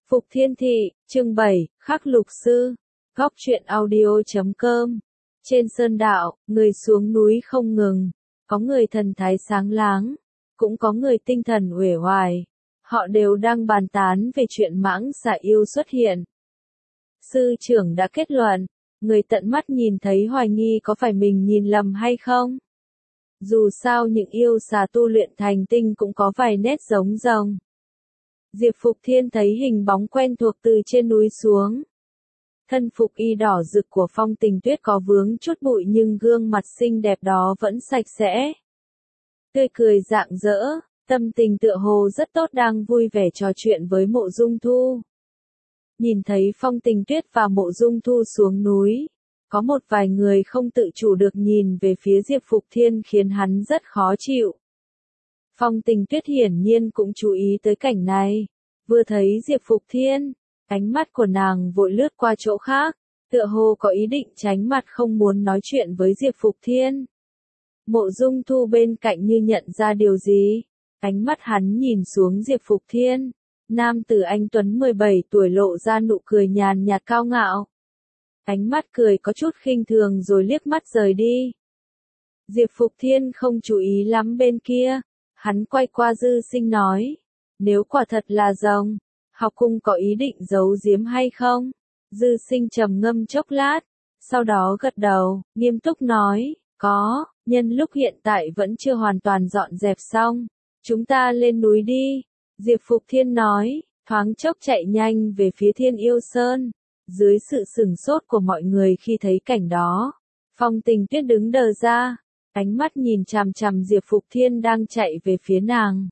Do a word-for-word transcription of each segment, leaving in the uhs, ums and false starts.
Phục Thiên Thị, chương bảy, Khắc Lục Sư, Góc truyện audio chấm com. Trên sơn đạo, người xuống núi không ngừng, có người thần thái sáng láng, cũng có người tinh thần uể oải. Họ đều đang bàn tán về chuyện mãng xà yêu xuất hiện. Sư trưởng đã kết luận, người tận mắt nhìn thấy hoài nghi có phải mình nhìn lầm hay không? Dù sao những yêu xà tu luyện thành tinh cũng có vài nét giống rồng. Diệp Phục Thiên thấy hình bóng quen thuộc từ trên núi xuống. Thân phục y đỏ rực của Phong Tình Tuyết có vướng chút bụi nhưng gương mặt xinh đẹp đó vẫn sạch sẽ. Tươi cười rạng rỡ, tâm tình tựa hồ rất tốt đang vui vẻ trò chuyện với Mộ Dung Thu. Nhìn thấy Phong Tình Tuyết và Mộ Dung Thu xuống núi, có một vài người không tự chủ được nhìn về phía Diệp Phục Thiên khiến hắn rất khó chịu. Phong Tình Tuyết hiển nhiên cũng chú ý tới cảnh này, vừa thấy Diệp Phục Thiên, ánh mắt của nàng vội lướt qua chỗ khác, tựa hồ có ý định tránh mặt không muốn nói chuyện với Diệp Phục Thiên. Mộ Dung Thu bên cạnh như nhận ra điều gì, ánh mắt hắn nhìn xuống Diệp Phục Thiên, nam tử anh tuấn mười bảy tuổi lộ ra nụ cười nhàn nhạt cao ngạo. Ánh mắt cười có chút khinh thường rồi liếc mắt rời đi. Diệp Phục Thiên không chú ý lắm bên kia, hắn quay qua Dư Sinh nói, nếu quả thật là rồng, học cung có ý định giấu giếm hay không? Dư Sinh trầm ngâm chốc lát, sau đó gật đầu, nghiêm túc nói, có, nhân lúc hiện tại vẫn chưa hoàn toàn dọn dẹp xong, chúng ta lên núi đi. Diệp Phục Thiên nói, thoáng chốc chạy nhanh về phía Thiên Yêu Sơn. Dưới sự sửng sốt của mọi người khi thấy cảnh đó, Phong Tình Tuyết đứng đờ ra, ánh mắt nhìn chằm chằm Diệp Phục Thiên đang chạy về phía nàng.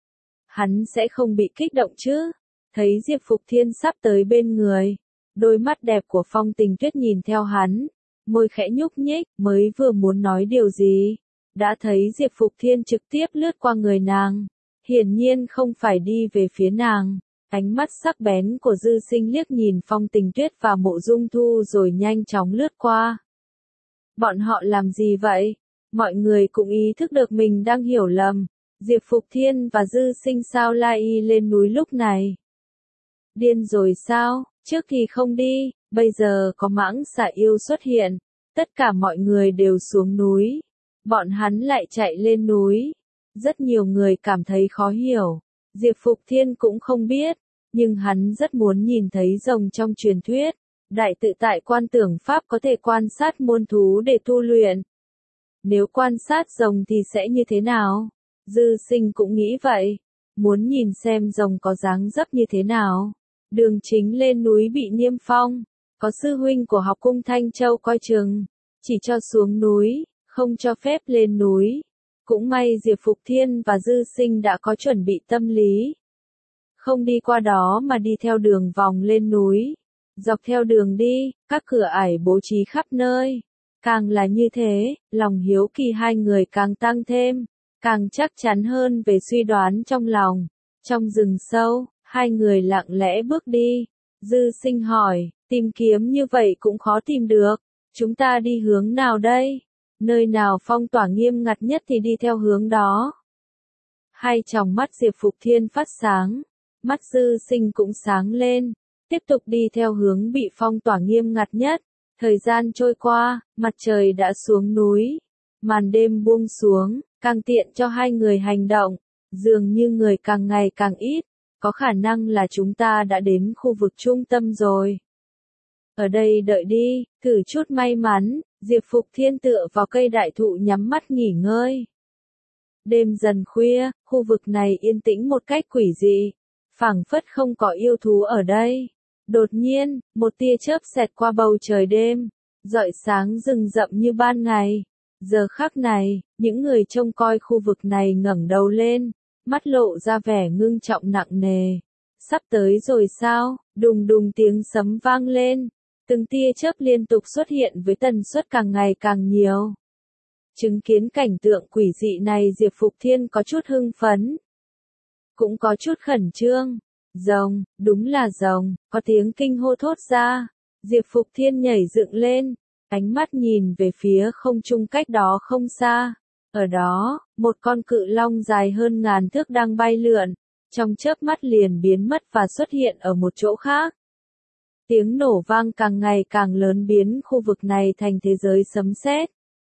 Hắn sẽ không bị kích động chứ? Thấy Diệp Phục Thiên sắp tới bên người, đôi mắt đẹp của Phong Tình Tuyết nhìn theo hắn, môi khẽ nhúc nhích, mới vừa muốn nói điều gì, đã thấy Diệp Phục Thiên trực tiếp lướt qua người nàng, hiển nhiên không phải đi về phía nàng. Ánh mắt sắc bén của Dư Sinh liếc nhìn Phong Tình Tuyết và Mộ Dung Thu rồi nhanh chóng lướt qua. Bọn họ làm gì vậy? Mọi người cũng ý thức được mình đang hiểu lầm. Diệp Phục Thiên và Dư Sinh sao lai y lên núi lúc này? Điên rồi sao? Trước thì không đi, bây giờ có mãng xà yêu xuất hiện. Tất cả mọi người đều xuống núi. Bọn hắn lại chạy lên núi. Rất nhiều người cảm thấy khó hiểu. Diệp Phục Thiên cũng không biết, nhưng hắn rất muốn nhìn thấy rồng trong truyền thuyết. Đại tự tại quan tưởng pháp có thể quan sát muôn thú để tu luyện. Nếu quan sát rồng thì sẽ như thế nào? Dư Sinh cũng nghĩ vậy, muốn nhìn xem rồng có dáng dấp như thế nào. Đường chính lên núi bị niêm phong, có sư huynh của học cung Thanh Châu coi chừng, chỉ cho xuống núi, không cho phép lên núi. Cũng may Diệp Phục Thiên và Dư Sinh đã có chuẩn bị tâm lý. Không đi qua đó mà đi theo đường vòng lên núi. Dọc theo đường đi, các cửa ải bố trí khắp nơi. Càng là như thế, lòng hiếu kỳ hai người càng tăng thêm, càng chắc chắn hơn về suy đoán trong lòng. Trong rừng sâu, hai người lặng lẽ bước đi. Dư Sinh hỏi, tìm kiếm như vậy cũng khó tìm được. Chúng ta đi hướng nào đây? Nơi nào phong tỏa nghiêm ngặt nhất thì đi theo hướng đó. Hai tròng mắt Diệp Phục Thiên phát sáng, mắt Dư Sinh cũng sáng lên, tiếp tục đi theo hướng bị phong tỏa nghiêm ngặt nhất. Thời gian trôi qua, mặt trời đã xuống núi, màn đêm buông xuống, càng tiện cho hai người hành động, dường như người càng ngày càng ít, có khả năng là chúng ta đã đến khu vực trung tâm rồi. Ở đây đợi đi, thử chút may mắn. Diệp Phục Thiên tựa vào cây đại thụ nhắm mắt nghỉ ngơi. Đêm dần khuya, khu vực này yên tĩnh một cách quỷ dị, phảng phất không có yêu thú ở đây. Đột nhiên, một tia chớp xẹt qua bầu trời đêm, rọi sáng rừng rậm như ban ngày. Giờ khắc này, những người trông coi khu vực này ngẩng đầu lên, mắt lộ ra vẻ ngưng trọng nặng nề. Sắp tới rồi sao? Đùng đùng tiếng sấm vang lên. Từng tia chớp liên tục xuất hiện với tần suất càng ngày càng nhiều. Chứng kiến cảnh tượng quỷ dị này Diệp Phục Thiên có chút hưng phấn. Cũng có chút khẩn trương. Rồng, đúng là rồng, có tiếng kinh hô thốt ra. Diệp Phục Thiên nhảy dựng lên, ánh mắt nhìn về phía không trung cách đó không xa. Ở đó, một con cự long dài hơn ngàn thước đang bay lượn. trong chớp mắt liền biến mất và xuất hiện ở một chỗ khác. Tiếng nổ vang càng ngày càng lớn biến khu vực này thành thế giới sấm sét.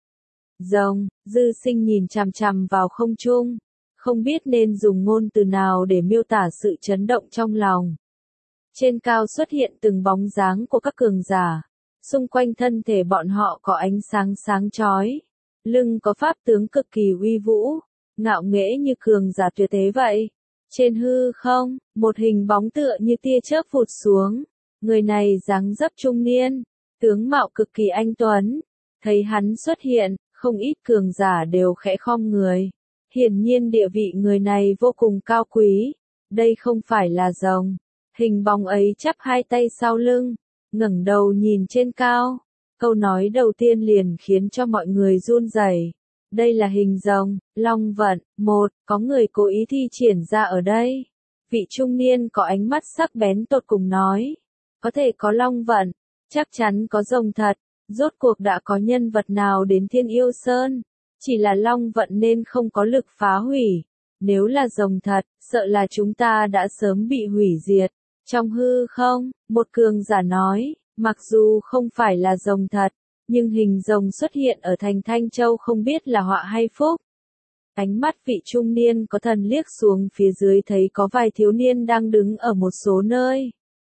Rồng, Dư Sinh nhìn chằm chằm vào không trung, không biết nên dùng ngôn từ nào để miêu tả sự chấn động trong lòng. Trên cao xuất hiện từng bóng dáng của các cường giả, xung quanh thân thể bọn họ có ánh sáng sáng chói, lưng có pháp tướng cực kỳ uy vũ, ngạo nghễ như cường giả tuyệt thế vậy. Trên hư không, một hình bóng tựa như tia chớp vụt xuống, người này dáng dấp trung niên, tướng mạo cực kỳ anh tuấn, thấy hắn xuất hiện, không ít cường giả đều khẽ khom người. Hiển nhiên địa vị người này vô cùng cao quý, đây không phải là rồng. Hình bóng ấy chắp hai tay sau lưng, ngẩng đầu nhìn trên cao. Câu nói đầu tiên liền khiến cho mọi người run rẩy. Đây là hình rồng, long vận, một, có người cố ý thi triển ra ở đây. Vị trung niên có ánh mắt sắc bén tột cùng nói. Có thể có long vận, chắc chắn có rồng thật. Rốt cuộc đã có nhân vật nào đến Thiên Yêu Sơn, chỉ là long vận nên không có lực phá hủy. Nếu là rồng thật, sợ là chúng ta đã sớm bị hủy diệt. Trong hư không, một cường giả nói, mặc dù không phải là rồng thật, nhưng hình rồng xuất hiện ở thành Thanh Châu không biết là họa hay phúc. Ánh mắt vị trung niên có thần liếc xuống phía dưới thấy có vài thiếu niên đang đứng ở một số nơi.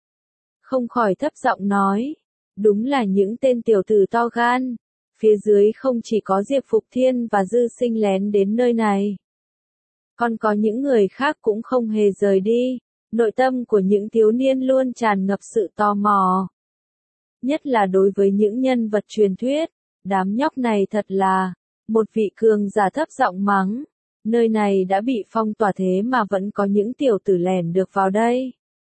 Không khỏi thấp giọng nói, đúng là những tên tiểu tử to gan. Phía dưới không chỉ có Diệp Phục Thiên và Dư Sinh lén đến nơi này. Còn có những người khác cũng không hề rời đi. Nội tâm của những thiếu niên luôn tràn ngập sự tò mò. Nhất là đối với những nhân vật truyền thuyết, đám nhóc này thật là, một vị cường giả thấp giọng mắng, nơi này đã bị phong tỏa thế mà vẫn có những tiểu tử lẻn được vào đây.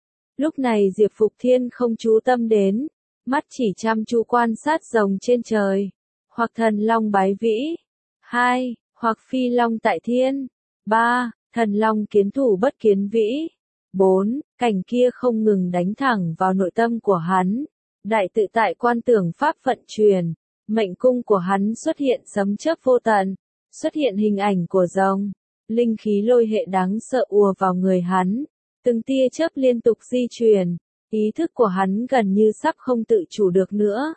Lúc này Diệp Phục Thiên không chú tâm đến, mắt chỉ chăm chú quan sát rồng trên trời, hoặc thần long bái vĩ, hai, hoặc phi long tại thiên, ba, thần long kiến thủ bất kiến vĩ. bốn. Cảnh kia không ngừng đánh thẳng vào nội tâm của hắn. Đại tự tại quan tưởng pháp vận truyền. Mệnh cung của hắn xuất hiện sấm chớp vô tận. Xuất hiện hình ảnh của rồng. Linh khí lôi hệ đáng sợ ùa vào người hắn. Từng tia chớp liên tục di chuyển. Ý thức của hắn gần như sắp không tự chủ được nữa.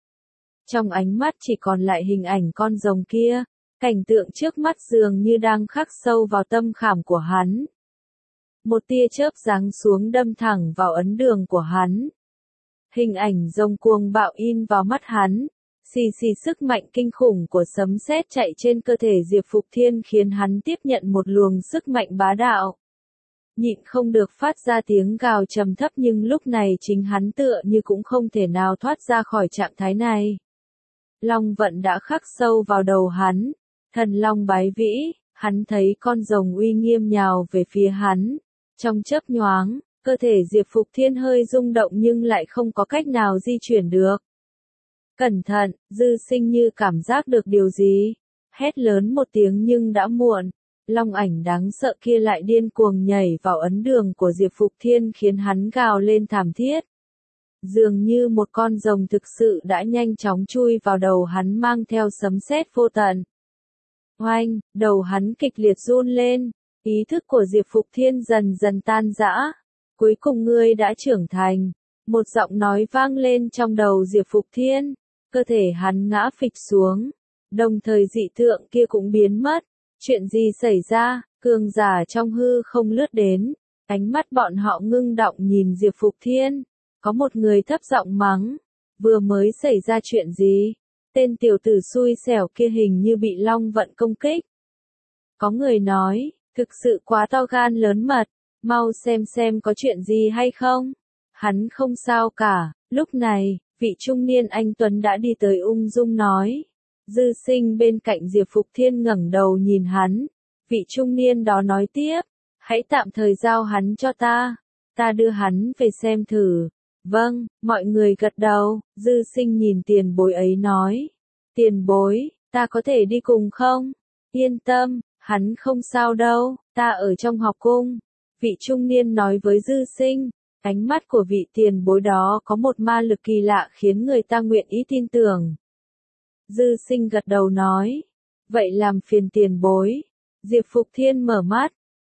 Trong ánh mắt chỉ còn lại hình ảnh con rồng kia. Cảnh tượng trước mắt dường như đang khắc sâu vào tâm khảm của hắn. Một tia chớp giáng xuống đâm thẳng vào ấn đường của hắn. Hình ảnh rồng cuồng bạo in vào mắt hắn. Xì xì sức mạnh kinh khủng của sấm sét chạy trên cơ thể Diệp Phục Thiên khiến hắn tiếp nhận một luồng sức mạnh bá đạo. Nhịn không được phát ra tiếng gào trầm thấp nhưng lúc này chính hắn tựa như cũng không thể nào thoát ra khỏi trạng thái này. Long vận đã khắc sâu vào đầu hắn. Thần long bái vĩ, hắn thấy con rồng uy nghiêm nhào về phía hắn. Trong chớp nhoáng, cơ thể Diệp Phục Thiên hơi rung động nhưng lại không có cách nào di chuyển được. Cẩn thận, Dư Sinh như cảm giác được điều gì. Hét lớn một tiếng nhưng đã muộn. Long ảnh đáng sợ kia lại điên cuồng nhảy vào ấn đường của Diệp Phục Thiên khiến hắn gào lên thảm thiết. Dường như một con rồng thực sự đã nhanh chóng chui vào đầu hắn mang theo sấm sét vô tận. Oanh, đầu hắn kịch liệt run lên. Ý thức của Diệp Phục Thiên dần dần tan rã. Cuối cùng ngươi đã trưởng thành. Một giọng nói vang lên trong đầu Diệp Phục Thiên. Cơ thể hắn ngã phịch xuống. Đồng thời dị tượng kia cũng biến mất. Chuyện gì xảy ra? Cường giả trong hư không lướt đến. Ánh mắt bọn họ ngưng động nhìn Diệp Phục Thiên. Có một người thấp giọng mắng. Vừa mới xảy ra chuyện gì? Tên tiểu tử xui xẻo kia hình như bị long vận công kích. Có người nói. Thực sự quá to gan lớn mật, mau xem xem có chuyện gì hay không. Hắn không sao cả, lúc này, vị trung niên anh Tuấn đã đi tới ung dung nói. Dư Sinh bên cạnh Diệp Phục Thiên ngẩng đầu nhìn hắn. Vị trung niên đó nói tiếp, hãy tạm thời giao hắn cho ta, ta đưa hắn về xem thử. Vâng, mọi người gật đầu, Dư Sinh nhìn tiền bối ấy nói. Tiền bối, ta có thể đi cùng không? Yên tâm. Hắn không sao đâu, ta ở trong học cung. Vị trung niên nói với Dư Sinh, ánh mắt của vị tiền bối đó có một ma lực kỳ lạ khiến người ta nguyện ý tin tưởng. Dư Sinh gật đầu nói, vậy làm phiền tiền bối. Diệp Phục Thiên mở mắt,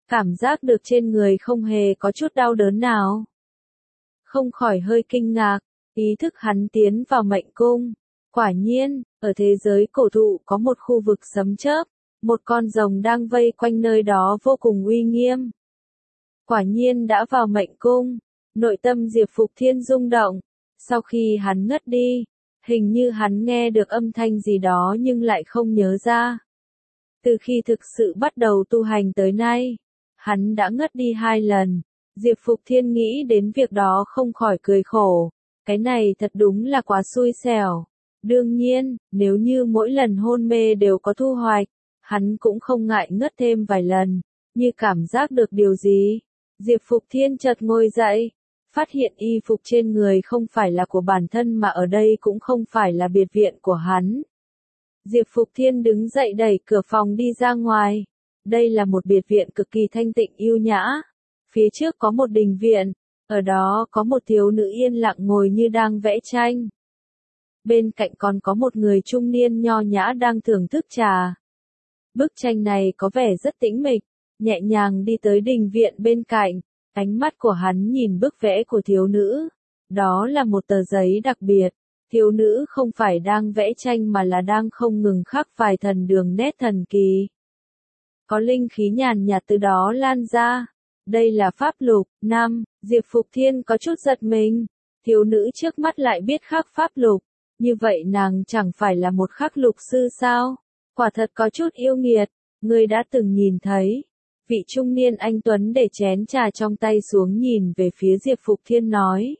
cảm giác được trên người không hề có chút đau đớn nào. Không khỏi hơi kinh ngạc, ý thức hắn tiến vào mệnh cung. Quả nhiên, ở thế giới cổ thụ có một khu vực sấm chớp, một con rồng đang vây quanh nơi đó vô cùng uy nghiêm. Quả nhiên đã vào mệnh cung, nội tâm Diệp Phục Thiên rung động, sau khi hắn ngất đi, hình như hắn nghe được âm thanh gì đó nhưng lại không nhớ ra. Từ khi thực sự bắt đầu tu hành tới nay, hắn đã ngất đi hai lần, Diệp Phục Thiên nghĩ đến việc đó không khỏi cười khổ, cái này thật đúng là quá xui xẻo. Đương nhiên, nếu như mỗi lần hôn mê đều có thu hoạch, hắn cũng không ngại ngất thêm vài lần, như cảm giác được điều gì. Diệp Phục Thiên chợt ngồi dậy, phát hiện y phục trên người không phải là của bản thân mà ở đây cũng không phải là biệt viện của hắn. Diệp Phục Thiên đứng dậy đẩy cửa phòng đi ra ngoài. Đây là một biệt viện cực kỳ thanh tịnh yêu nhã. Phía trước có một đình viện, ở đó có một thiếu nữ yên lặng ngồi như đang vẽ tranh. Bên cạnh còn có một người trung niên nho nhã đang thưởng thức trà. Bức tranh này có vẻ rất tĩnh mịch, nhẹ nhàng đi tới đình viện bên cạnh, ánh mắt của hắn nhìn bức vẽ của thiếu nữ. Đó là một tờ giấy đặc biệt, thiếu nữ không phải đang vẽ tranh mà là đang không ngừng khắc vài thần đường nét thần kỳ. Có linh khí nhàn nhạt từ đó lan ra. Đây là pháp lục. Năm, Diệp Phục Thiên có chút giật mình. Thiếu nữ trước mắt lại biết khắc pháp lục. Như vậy nàng chẳng phải là một khắc lục sư sao? Quả thật có chút yêu nghiệt. Ngươi đã từng nhìn thấy. Vị trung niên anh tuấn để chén trà trong tay xuống nhìn về phía Diệp Phục Thiên nói.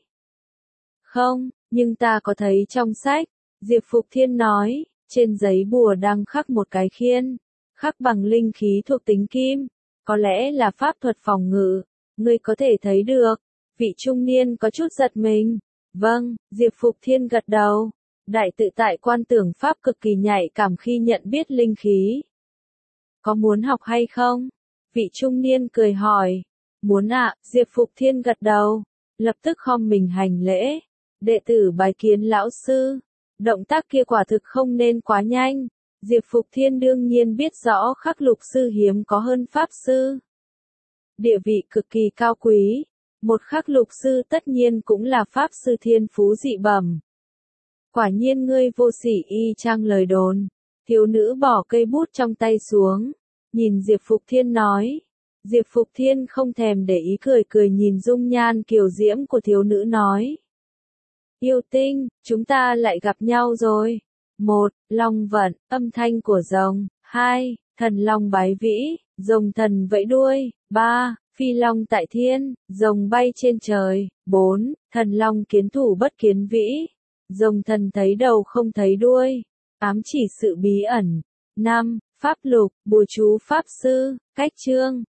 Không, nhưng ta có thấy trong sách. Diệp Phục Thiên nói, trên giấy bùa đang khắc một cái khiên. Khắc bằng linh khí thuộc tính kim. Có lẽ là pháp thuật phòng ngự. Ngươi có thể thấy được. Vị trung niên có chút giật mình. Vâng, Diệp Phục Thiên gật đầu. Đại tự tại quan tưởng pháp cực kỳ nhạy cảm khi nhận biết linh khí. Có muốn học hay không? Vị trung niên cười hỏi. Muốn ạ, Diệp Phục Thiên gật đầu. Lập tức khom mình hành lễ. Đệ tử bái kiến lão sư. Động tác kia quả thực không nên quá nhanh. Diệp Phục Thiên đương nhiên biết rõ khắc lục sư hiếm có hơn pháp sư. Địa vị cực kỳ cao quý. Một khắc lục sư tất nhiên cũng là pháp sư thiên phú dị bẩm. Quả nhiên ngươi vô sỉ y chang lời đồn. Thiếu nữ bỏ cây bút trong tay xuống. Nhìn Diệp Phục Thiên nói. Diệp Phục Thiên không thèm để ý cười cười nhìn dung nhan kiều diễm của thiếu nữ nói. Yêu tinh, chúng ta lại gặp nhau rồi. Một, long vận, âm thanh của rồng. Hai, thần long bái vĩ, rồng thần vẫy đuôi. Ba, phi long tại thiên, rồng bay trên trời. Bốn, thần long kiến thủ bất kiến vĩ, rồng thần thấy đầu không thấy đuôi, ám chỉ sự bí ẩn. Năm, pháp lục, bùa chú pháp sư, cách chương.